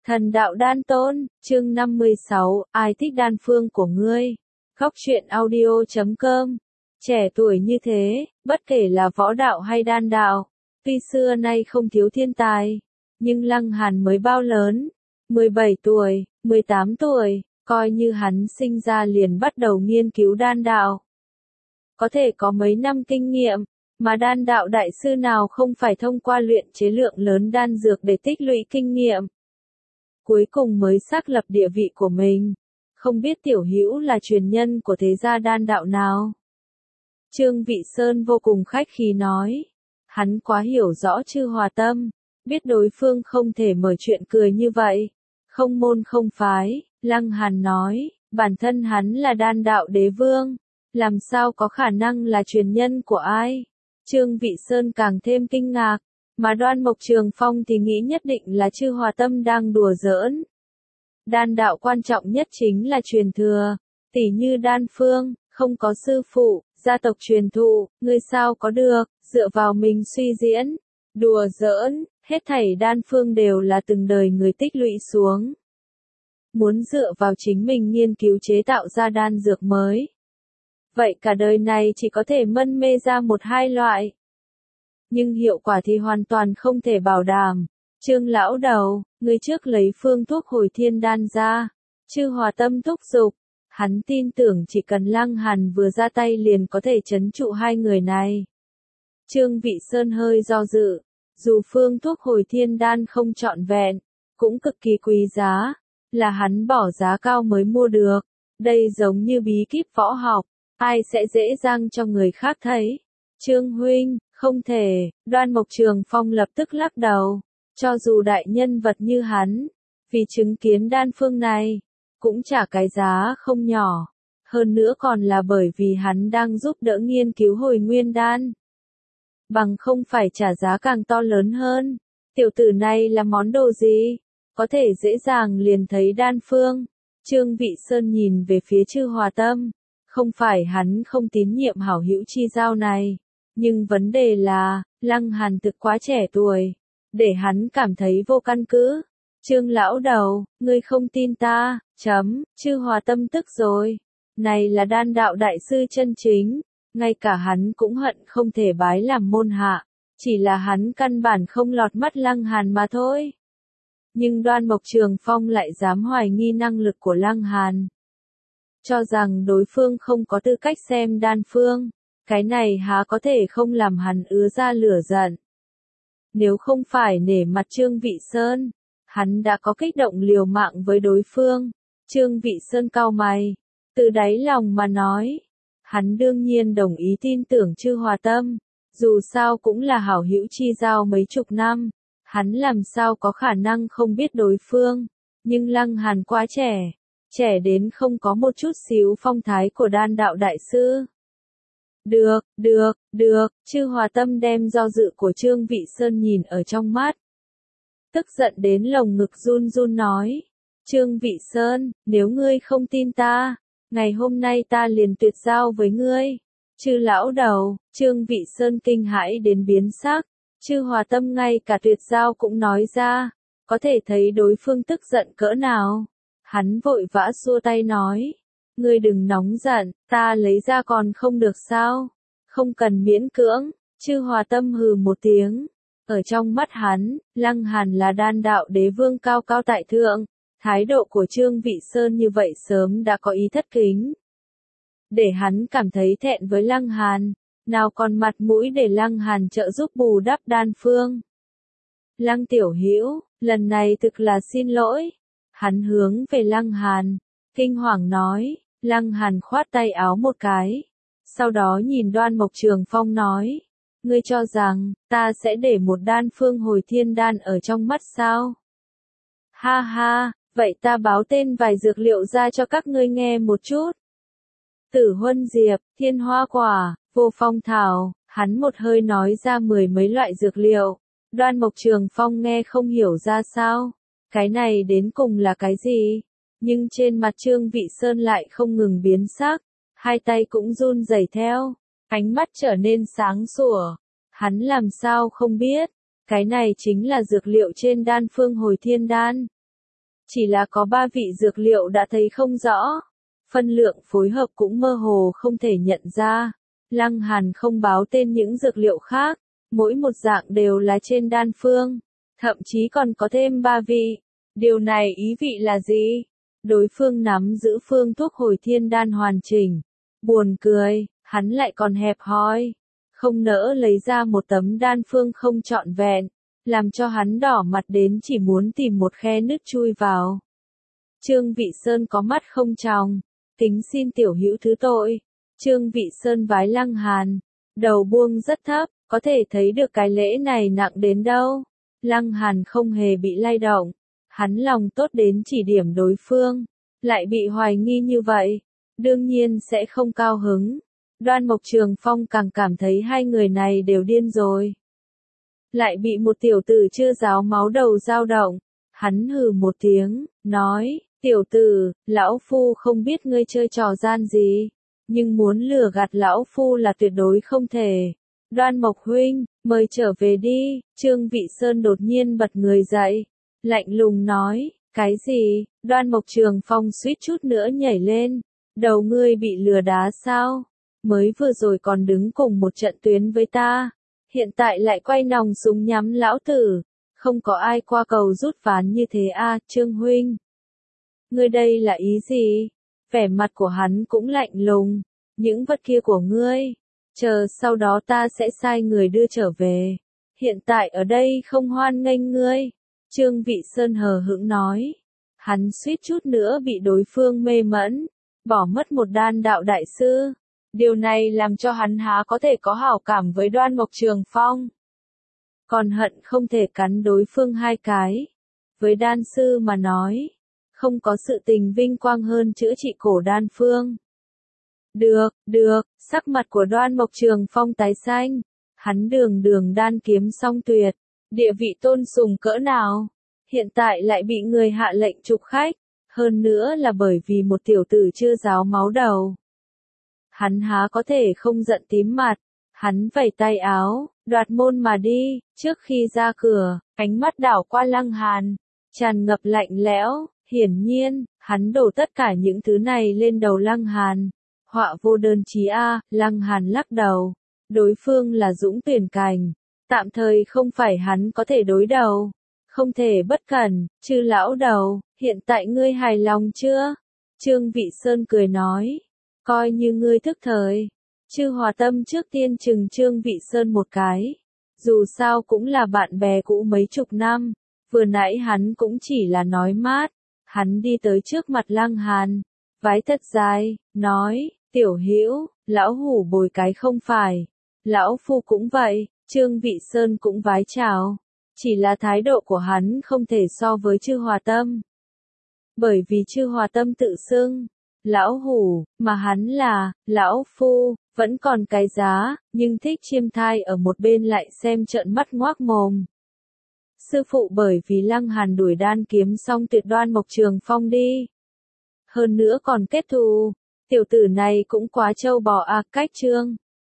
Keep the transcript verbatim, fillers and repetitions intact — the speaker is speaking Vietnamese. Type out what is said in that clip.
Thần đạo đan tôn, chương năm mươi sáu, ai thích đan phương của ngươi? Góc truyện audio chấm com. Trẻ tuổi như thế, bất kể là võ đạo hay đan đạo, tuy xưa nay không thiếu thiên tài, nhưng Lăng Hàn mới bao lớn? mười bảy tuổi, mười tám tuổi, coi như hắn sinh ra liền bắt đầu nghiên cứu đan đạo. Có thể có mấy năm kinh nghiệm, mà đan đạo đại sư nào không phải thông qua luyện chế lượng lớn đan dược để tích lũy kinh nghiệm. Cuối cùng mới xác lập địa vị của mình. Không biết tiểu hữu là truyền nhân của thế gia đan đạo nào? Trương Vị Sơn vô cùng khách khí nói. Hắn quá hiểu rõ Chư Hòa Tâm, biết đối phương không thể mở chuyện cười như vậy. Không môn không phái, Lăng Hàn nói, bản thân hắn là đan đạo đế vương, làm sao có khả năng là truyền nhân của ai? Trương Vị Sơn càng thêm kinh ngạc. Mà Đoan Mộc Trường Phong thì nghĩ nhất định là Chư Hòa Tâm đang đùa giỡn. Đan đạo quan trọng nhất chính là truyền thừa, tỉ như đan phương, không có sư phụ, gia tộc truyền thụ, ngươi sao có được, dựa vào mình suy diễn, đùa giỡn, hết thảy đan phương đều là từng đời người tích lũy xuống. Muốn dựa vào chính mình nghiên cứu chế tạo ra đan dược mới. Vậy cả đời này chỉ có thể mân mê ra một hai loại. Nhưng hiệu quả thì hoàn toàn không thể bảo đảm. Trương lão đầu, người trước lấy phương thuốc hồi thiên đan ra. Chư Hòa Tâm thúc giục. Hắn tin tưởng chỉ cần Lăng Hàn vừa ra tay liền có thể trấn trụ hai người này. Trương Vị Sơn hơi do dự. Dù phương thuốc hồi thiên đan không trọn vẹn, cũng cực kỳ quý giá, là hắn bỏ giá cao mới mua được. Đây giống như bí kíp võ học, ai sẽ dễ dàng cho người khác thấy. Trương huynh, không thể, Đoan Mộc Trường Phong lập tức lắc đầu. Cho dù đại nhân vật như hắn, vì chứng kiến đan phương này, cũng trả cái giá không nhỏ. Hơn nữa còn là bởi vì hắn đang giúp đỡ nghiên cứu hồi nguyên đan. Bằng không phải trả giá càng to lớn hơn. Tiểu tử này là món đồ gì? Có thể dễ dàng liền thấy đan phương. Trương Vị Sơn nhìn về phía Chư Hòa Tâm. Không phải hắn không tín nhiệm hảo hữu chi giao này. Nhưng vấn đề là, Lăng Hàn thực quá trẻ tuổi, để hắn cảm thấy vô căn cứ. Trương lão đầu, ngươi không tin ta, chấm, Chư Hòa Tâm tức rồi. Này là đan đạo đại sư chân chính, ngay cả hắn cũng hận không thể bái làm môn hạ, chỉ là hắn căn bản không lọt mắt Lăng Hàn mà thôi. Nhưng Đoan Mộc Trường Phong lại dám hoài nghi năng lực của Lăng Hàn. Cho rằng đối phương không có tư cách xem đan phương. Cái này há có thể không làm hắn ứa ra lửa giận. Nếu không phải nể mặt Trương Vị Sơn, hắn đã có kích động liều mạng với đối phương. Trương Vị Sơn cau mày, từ đáy lòng mà nói. Hắn đương nhiên đồng ý tin tưởng Chư Hòa Tâm, dù sao cũng là hảo hữu chi giao mấy chục năm. Hắn làm sao có khả năng không biết đối phương, nhưng Lăng Hàn quá trẻ, trẻ đến không có một chút xíu phong thái của đan đạo đại sư. Được, được, được, Chư Hòa Tâm đem do dự của Trương Vị Sơn nhìn ở trong mắt. Tức giận đến lồng ngực run run nói. Trương Vị Sơn, nếu ngươi không tin ta, ngày hôm nay ta liền tuyệt giao với ngươi. Chư lão đầu, Trương Vị Sơn kinh hãi đến biến sắc. Chư Hòa Tâm ngay cả tuyệt giao cũng nói ra, có thể thấy đối phương tức giận cỡ nào. Hắn vội vã xua tay nói. Ngươi đừng nóng giận, ta lấy ra còn không được sao? Không cần miễn cưỡng. Chư Hòa Tâm hừ một tiếng. Ở trong mắt hắn, Lăng Hàn là đan đạo đế vương cao cao tại thượng. Thái độ của Trương Vị Sơn như vậy sớm đã có ý thất kính. Để hắn cảm thấy thẹn với Lăng Hàn, nào còn mặt mũi để Lăng Hàn trợ giúp bù đắp đan phương. Lăng tiểu hữu, lần này thực là xin lỗi. Hắn hướng về Lăng Hàn, kinh hoàng nói. Lăng Hàn khoát tay áo một cái. Sau đó nhìn Đoan Mộc Trường Phong nói. Ngươi cho rằng, ta sẽ để một đan phương hồi thiên đan ở trong mắt sao? Ha ha, vậy ta báo tên vài dược liệu ra cho các ngươi nghe một chút. Tử huân diệp, thiên hoa quả, vô phong thảo, hắn một hơi nói ra mười mấy loại dược liệu. Đoan Mộc Trường Phong nghe không hiểu ra sao. Cái này đến cùng là cái gì? Nhưng trên mặt Trương Vị Sơn lại không ngừng biến sắc, hai tay cũng run rẩy theo, ánh mắt trở nên sáng sủa. Hắn làm sao không biết, cái này chính là dược liệu trên đan phương hồi thiên đan. Chỉ là có ba vị dược liệu đã thấy không rõ. Phân lượng phối hợp cũng mơ hồ không thể nhận ra. Lăng Hàn không báo tên những dược liệu khác, mỗi một dạng đều là trên đan phương, thậm chí còn có thêm ba vị. Điều này ý vị là gì? Đối phương nắm giữ phương thuốc hồi thiên đan hoàn chỉnh. Buồn cười, hắn lại còn hẹp hòi, không nỡ lấy ra một tấm đan phương không trọn vẹn, làm cho hắn đỏ mặt đến chỉ muốn tìm một khe nứt chui vào. Trương Vị Sơn có mắt không tròng, kính xin tiểu hữu thứ tội. Trương Vị Sơn vái Lăng Hàn, đầu buông rất thấp, có thể thấy được cái lễ này nặng đến đâu. Lăng Hàn không hề bị lay động, hắn lòng tốt đến chỉ điểm đối phương, lại bị hoài nghi như vậy, đương nhiên sẽ không cao hứng. Đoan Mộc Trường Phong càng cảm thấy hai người này đều điên rồi. Lại bị một tiểu tử chưa ráo máu đầu dao động, hắn hừ một tiếng, nói, tiểu tử, lão phu không biết ngươi chơi trò gian gì, nhưng muốn lừa gạt lão phu là tuyệt đối không thể. Đoan Mộc huynh, mời trở về đi. Trương Vị Sơn đột nhiên bật người dậy, lạnh lùng nói, cái gì? Đoan Mộc Trường Phong suýt chút nữa nhảy lên, đầu ngươi bị lừa đá sao? Mới vừa rồi còn đứng cùng một trận tuyến với ta, hiện tại lại quay nòng súng nhắm lão tử, không có ai qua cầu rút ván như thế à, Trương huynh. Ngươi đây là ý gì? Vẻ mặt của hắn cũng lạnh lùng, những vật kia của ngươi, chờ sau đó ta sẽ sai người đưa trở về, hiện tại ở đây không hoan nghênh ngươi. Trương Vị Sơn hờ hững nói, hắn suýt chút nữa bị đối phương mê mẫn, bỏ mất một đan đạo đại sư. Điều này làm cho hắn há có thể có hảo cảm với Đoan Mộc Trường Phong. Còn hận không thể cắn đối phương hai cái. Với đan sư mà nói, không có sự tình vinh quang hơn chữa trị cổ đan phương. Được, được, sắc mặt của Đoan Mộc Trường Phong tái xanh. Hắn đường đường đan kiếm song tuyệt, địa vị tôn sùng cỡ nào, hiện tại lại bị người hạ lệnh trục khách, hơn nữa là bởi vì một tiểu tử chưa ráo máu đầu. Hắn há có thể không giận tím mặt, hắn vẩy tay áo, đoạt môn mà đi. Trước khi ra cửa, ánh mắt đảo qua Lăng Hàn, tràn ngập lạnh lẽo, hiển nhiên, hắn đổ tất cả những thứ này lên đầu Lăng Hàn. Họa vô đơn chí a. Lăng Hàn lắc đầu, đối phương là Dũng Tuyển Cảnh, tạm thời không phải hắn có thể đối đầu, không thể bất cẩn. Chư lão đầu, hiện tại ngươi hài lòng chưa? Trương Vị Sơn cười nói, coi như ngươi thức thời. Chư Hòa Tâm trước tiên chừng Trương Vị Sơn một cái, dù sao cũng là bạn bè cũ mấy chục năm, vừa nãy hắn cũng chỉ là nói mát. Hắn đi tới trước mặt Lăng Hàn, vái thật dài, nói, tiểu hữu, lão hủ bồi cái không phải, lão phu cũng vậy. Trương Vị Sơn cũng vái chào, chỉ là thái độ của hắn không thể so với Chư Hòa Tâm. Bởi vì Chư Hòa Tâm tự xưng lão hủ, mà hắn là lão phu, vẫn còn cái giá, nhưng Thích Chiêm Thai ở một bên lại xem trợn mắt ngoác mồm. Sư phụ bởi vì Lăng Hàn đuổi đan kiếm xong tuyệt Đoan Mộc Trường Phong đi, hơn nữa còn kết thù, tiểu tử này cũng quá trâu bò à. Cách Trương